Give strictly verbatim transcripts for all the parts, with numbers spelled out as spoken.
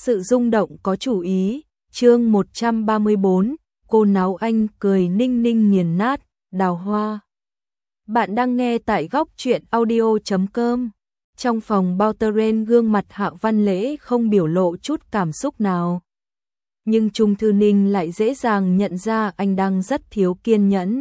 sự rung động có chủ ý, chương một trăm ba mươi bốn, cô Náo Anh cười ninh ninh nghiền nát, đào hoa. Bạn đang nghe tại góc truyện audio chấm com. Trong phòng bao tơ ren gương mặt Hạ Văn Lễ không biểu lộ chút cảm xúc nào. Nhưng Trung Thư Ninh lại dễ dàng nhận ra anh đang rất thiếu kiên nhẫn.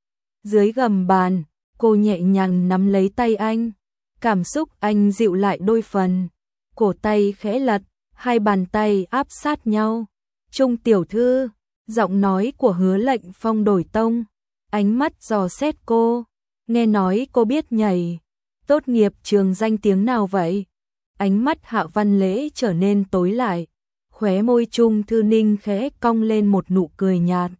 Dưới gầm bàn, cô nhẹ nhàng nắm lấy tay anh. Cảm xúc anh dịu lại đôi phần. Cổ tay khẽ lật, hai bàn tay áp sát nhau. Trung tiểu thư, giọng nói của Hứa Lệnh Phong đổi tông. Ánh mắt dò xét cô. Nghe nói cô biết nhảy. Tốt nghiệp trường danh tiếng nào vậy? Ánh mắt Hạ Văn Lễ trở nên tối lại. Khóe môi Trung Thư Ninh khẽ cong lên một nụ cười nhạt.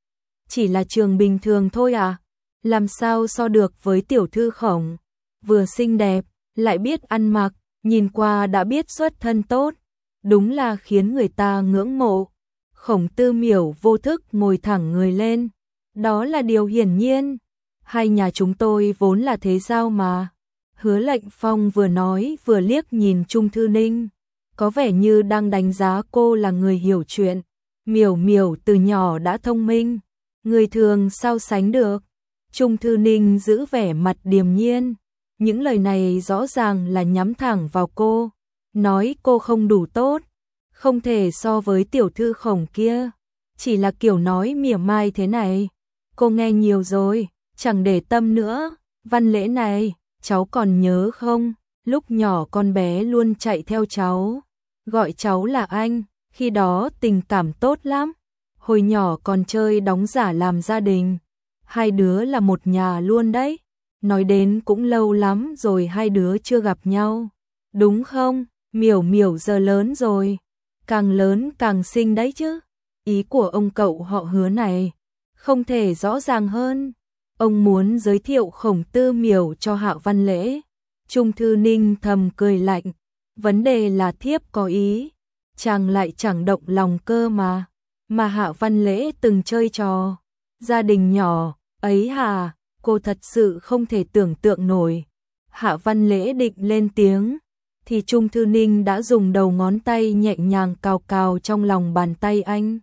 Chỉ là trường bình thường thôi à? Làm sao so được với tiểu thư Khổng? Vừa xinh đẹp, lại biết ăn mặc, nhìn qua đã biết xuất thân tốt. Đúng là khiến người ta ngưỡng mộ. Khổng Tư Miểu vô thức ngồi thẳng người lên. Đó là điều hiển nhiên. Hai nhà chúng tôi vốn là thế giao mà. Hứa Lệnh Phong vừa nói vừa liếc nhìn Trung Thư Ninh. Có vẻ như đang đánh giá cô là người hiểu chuyện. Miểu miểu từ nhỏ đã thông minh. Người thường sao sánh được. Trung Thư Ninh giữ vẻ mặt điềm nhiên. Những lời này rõ ràng là nhắm thẳng vào cô. Nói cô không đủ tốt. Không thể so với tiểu thư Khổng kia. Chỉ là kiểu nói mỉa mai thế này. Cô nghe nhiều rồi, chẳng để tâm nữa. Văn Lễ này, cháu còn nhớ không? Lúc nhỏ con bé luôn chạy theo cháu. Gọi cháu là anh, khi đó tình cảm tốt lắm. Hồi nhỏ còn chơi đóng giả làm gia đình. Hai đứa là một nhà luôn đấy. Nói đến cũng lâu lắm rồi hai đứa chưa gặp nhau. Đúng không? Miểu miểu giờ lớn rồi. Càng lớn càng xinh đấy chứ. Ý của ông cậu họ Hứa này không thể rõ ràng hơn. Ông muốn giới thiệu Khổng Tư Miểu cho Hạ Văn Lễ. Trung Thư Ninh thầm cười lạnh. Vấn đề là thiếp có ý. Chàng lại chẳng động lòng cơ mà. Mà Hạ Văn Lễ từng chơi trò gia đình nhỏ ấy hà. Cô thật sự không thể tưởng tượng nổi. Hạ Văn Lễ định lên tiếng. Thì Trung Thư Ninh đã dùng đầu ngón tay nhẹ nhàng cào cào trong lòng bàn tay anh.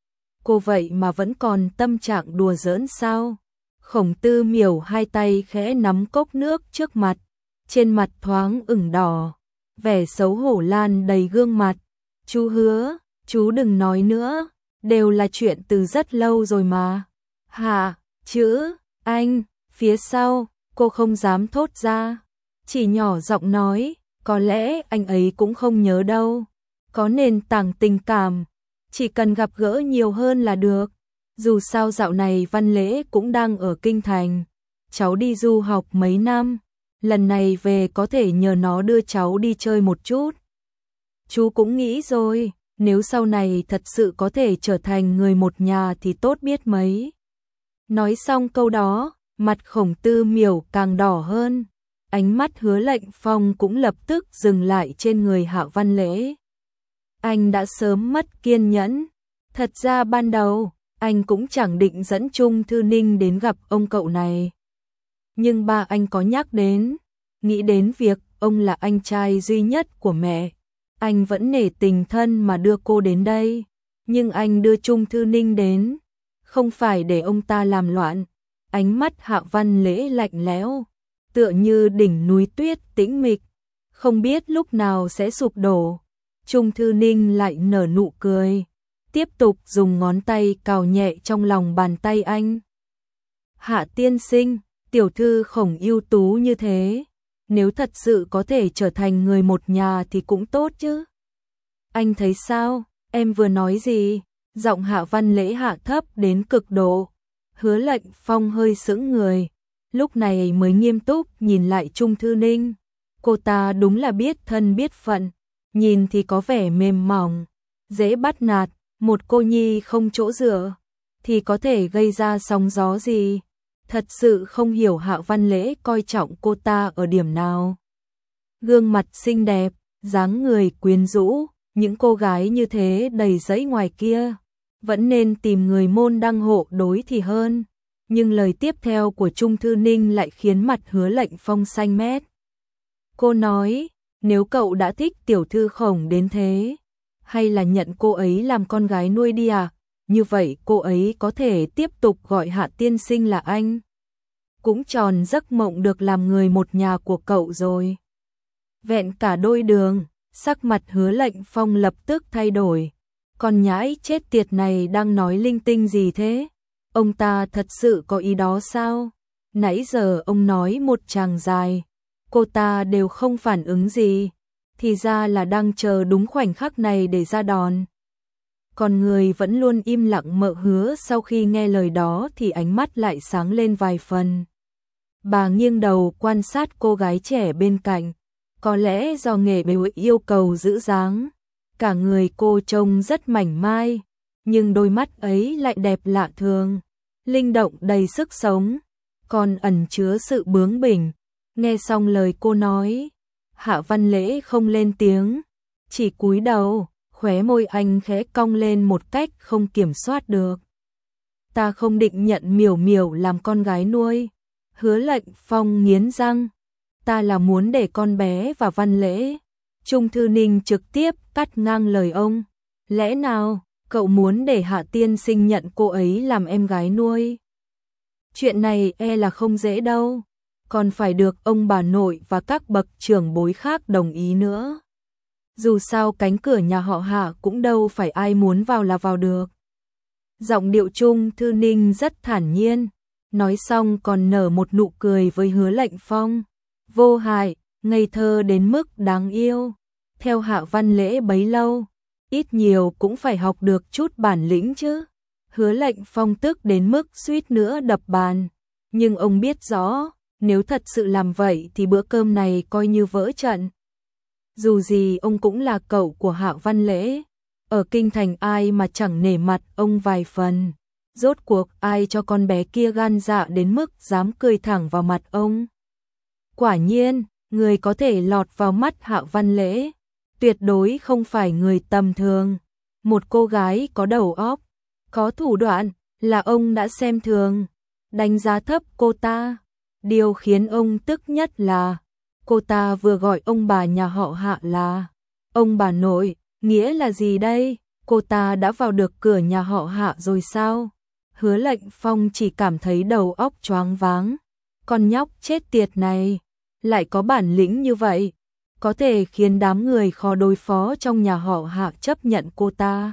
Cô vậy mà vẫn còn tâm trạng đùa giỡn sao? Khổng Tư Miểu hai tay khẽ nắm cốc nước trước mặt. Trên mặt thoáng ửng đỏ. Vẻ xấu hổ lan đầy gương mặt. Chú Hứa, chú đừng nói nữa. Đều là chuyện từ rất lâu rồi mà. Hạ, chữ, anh, phía sau, cô không dám thốt ra. Chỉ nhỏ giọng nói. Có lẽ anh ấy cũng không nhớ đâu. Có nền tảng tình cảm. Chỉ cần gặp gỡ nhiều hơn là được. Dù sao dạo này Văn Lễ cũng đang ở Kinh Thành. Cháu đi du học mấy năm. Lần này về có thể nhờ nó đưa cháu đi chơi một chút. Chú cũng nghĩ rồi. Nếu sau này thật sự có thể trở thành người một nhà thì tốt biết mấy. Nói xong câu đó, mặt Khổng Tư Miểu càng đỏ hơn. Ánh mắt Hứa Lệnh Phong cũng lập tức dừng lại trên người Hạ Văn Lễ. Anh đã sớm mất kiên nhẫn. Thật ra ban đầu, anh cũng chẳng định dẫn Trung Thư Ninh đến gặp ông cậu này. Nhưng ba anh có nhắc đến, nghĩ đến việc ông là anh trai duy nhất của mẹ. Anh vẫn nể tình thân mà đưa cô đến đây. Nhưng anh đưa Trung Thư Ninh đến, không phải để ông ta làm loạn. Ánh mắt Hạ Văn Lễ lạnh lẽo. Tựa như đỉnh núi tuyết tĩnh mịch, không biết lúc nào sẽ sụp đổ. Trung Thư Ninh lại nở nụ cười, tiếp tục dùng ngón tay cào nhẹ trong lòng bàn tay anh. Hạ tiên sinh, tiểu thư Khổng ưu tú như thế, nếu thật sự có thể trở thành người một nhà thì cũng tốt chứ. Anh thấy sao, em vừa nói gì? Giọng Hạ Văn Lễ hạ thấp đến cực độ. Hứa Lệnh Phong hơi sững người. Lúc này mới nghiêm túc nhìn lại Trung Thư Ninh. Cô ta đúng là biết thân biết phận. Nhìn thì có vẻ mềm mỏng, dễ bắt nạt. Một cô nhi không chỗ dựa thì có thể gây ra sóng gió gì. Thật sự không hiểu Hạ Văn Lễ coi trọng cô ta ở điểm nào. Gương mặt xinh đẹp, dáng người quyến rũ. Những cô gái như thế đầy dẫy ngoài kia. Vẫn nên tìm người môn đăng hộ đối thì hơn. Nhưng lời tiếp theo của Trung Thư Ninh lại khiến mặt Hứa Lệnh Phong xanh mét. Cô nói, nếu cậu đã thích tiểu thư Khổng đến thế, hay là nhận cô ấy làm con gái nuôi đi à? Như vậy cô ấy có thể tiếp tục gọi Hạ tiên sinh là anh. Cũng tròn giấc mộng được làm người một nhà của cậu rồi. Vẹn cả đôi đường, sắc mặt Hứa Lệnh Phong lập tức thay đổi. Con nhãi chết tiệt này đang nói linh tinh gì thế? Ông ta thật sự có ý đó sao? Nãy giờ ông nói một tràng dài, cô ta đều không phản ứng gì. Thì ra là đang chờ đúng khoảnh khắc này để ra đòn. Còn người vẫn luôn im lặng Mợ Hứa sau khi nghe lời đó thì ánh mắt lại sáng lên vài phần. Bà nghiêng đầu quan sát cô gái trẻ bên cạnh. Có lẽ do nghề bêu yêu cầu giữ dáng, cả người cô trông rất mảnh mai, nhưng đôi mắt ấy lại đẹp lạ thường, linh động đầy sức sống, còn ẩn chứa sự bướng bỉnh. Nghe xong lời cô nói, Hạ Văn Lễ không lên tiếng, chỉ cúi đầu, khóe môi anh khẽ cong lên một cách không kiểm soát được. Ta không định nhận Miểu Miểu làm con gái nuôi. Hứa Lệnh Phong nghiến răng. Ta là muốn để con bé và Văn Lễ. Trung Thư Ninh trực tiếp cắt ngang lời ông. Lẽ nào cậu muốn để Hạ tiên sinh nhận cô ấy làm em gái nuôi? Chuyện này e là không dễ đâu, còn phải được ông bà nội và các bậc trưởng bối khác đồng ý nữa. Dù sao cánh cửa nhà họ Hạ cũng đâu phải ai muốn vào là vào được. Giọng điệu Trung Thư Ninh rất thản nhiên, nói xong còn nở một nụ cười với Hứa Lệnh Phong. Vô hại, ngây thơ đến mức đáng yêu. Theo Hạ Văn Lễ bấy lâu, ít nhiều cũng phải học được chút bản lĩnh chứ. Hứa Lệnh Phong tức đến mức suýt nữa đập bàn. Nhưng ông biết rõ, nếu thật sự làm vậy thì bữa cơm này coi như vỡ trận. Dù gì ông cũng là cậu của Hạ Văn Lễ. Ở kinh thành ai mà chẳng nể mặt ông vài phần. Rốt cuộc ai cho con bé kia gan dạ đến mức dám cười thẳng vào mặt ông. Quả nhiên, người có thể lọt vào mắt Hạ Văn Lễ tuyệt đối không phải người tầm thường. Một cô gái có đầu óc, có thủ đoạn là ông đã xem thường, đánh giá thấp cô ta. Điều khiến ông tức nhất là cô ta vừa gọi ông bà nhà họ Hạ là ông bà nội. Nghĩa là gì đây? Cô ta đã vào được cửa nhà họ Hạ rồi sao? Hứa Lệnh Phong chỉ cảm thấy đầu óc choáng váng. Con nhóc chết tiệt này lại có bản lĩnh như vậy, có thể khiến đám người khó đối phó trong nhà họ Hạ chấp nhận cô ta.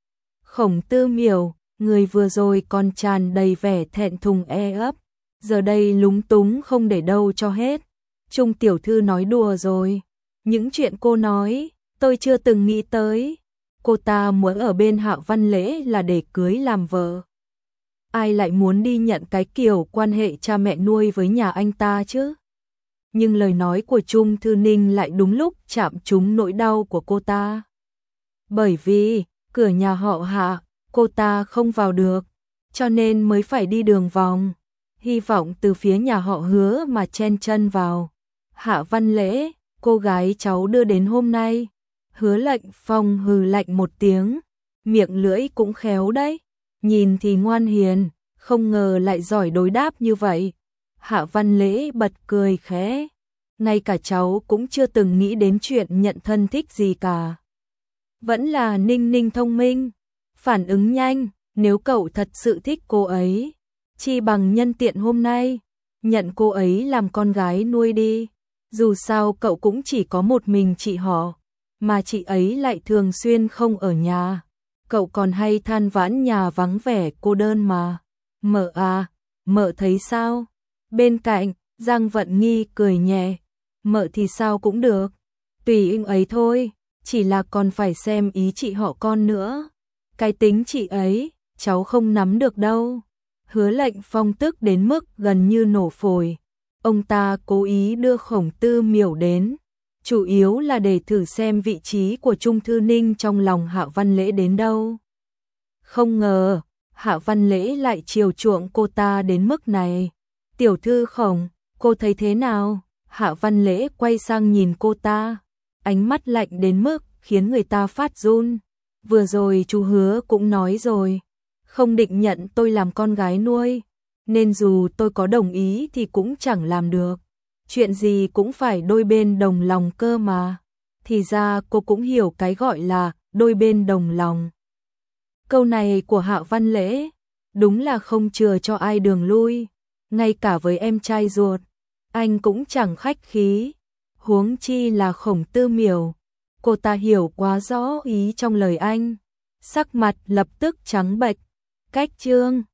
Khổng Tư Miểu, người vừa rồi còn tràn đầy vẻ thẹn thùng e ấp, giờ đây lúng túng không để đâu cho hết. Trung tiểu thư nói đùa rồi, những chuyện cô nói tôi chưa từng nghĩ tới. Cô ta muốn ở bên Hạ Văn Lễ là để cưới làm vợ. Ai lại muốn đi nhận cái kiểu quan hệ cha mẹ nuôi với nhà anh ta chứ? Nhưng lời nói của Trung Thư Ninh lại đúng lúc chạm trúng nỗi đau của cô ta. Bởi vì cửa nhà họ Hạ cô ta không vào được, cho nên mới phải đi đường vòng, hy vọng từ phía nhà họ Hứa mà chen chân vào. Hạ Văn Lễ, cô gái cháu đưa đến hôm nay. Hứa Lệnh Phong hừ lạnh một tiếng, miệng lưỡi cũng khéo đấy, nhìn thì ngoan hiền, không ngờ lại giỏi đối đáp như vậy. Hạ Văn Lễ bật cười khẽ, ngay cả cháu cũng chưa từng nghĩ đến chuyện nhận thân thích gì cả. Vẫn là Ninh Ninh thông minh, phản ứng nhanh, nếu cậu thật sự thích cô ấy, chi bằng nhân tiện hôm nay, nhận cô ấy làm con gái nuôi đi. Dù sao cậu cũng chỉ có một mình chị họ, mà chị ấy lại thường xuyên không ở nhà. Cậu còn hay than vãn nhà vắng vẻ cô đơn mà. Mợ à, mợ thấy sao? Bên cạnh, Giang Vận Nghi cười nhẹ. Mợ thì sao cũng được, tùy anh ấy thôi, chỉ là còn phải xem ý chị họ con nữa. Cái tính chị ấy, cháu không nắm được đâu. Hứa Lệnh Phong tức đến mức gần như nổ phổi. Ông ta cố ý đưa Khổng Tư Miểu đến, chủ yếu là để thử xem vị trí của Trung Thư Ninh trong lòng Hạ Văn Lễ đến đâu. Không ngờ, Hạ Văn Lễ lại chiều chuộng cô ta đến mức này. Tiểu thư Khổng, cô thấy thế nào? Hạ Văn Lễ quay sang nhìn cô ta, ánh mắt lạnh đến mức khiến người ta phát run. Vừa rồi chú Hứa cũng nói rồi, không định nhận tôi làm con gái nuôi, nên dù tôi có đồng ý thì cũng chẳng làm được. Chuyện gì cũng phải đôi bên đồng lòng cơ mà. Thì ra cô cũng hiểu cái gọi là đôi bên đồng lòng. Câu này của Hạ Văn Lễ, đúng là không chừa cho ai đường lui, ngay cả với em trai ruột, anh cũng chẳng khách khí, huống chi là Khổng Tư Miểu. Cô ta hiểu quá rõ ý trong lời anh, sắc mặt lập tức trắng bệch, cách chương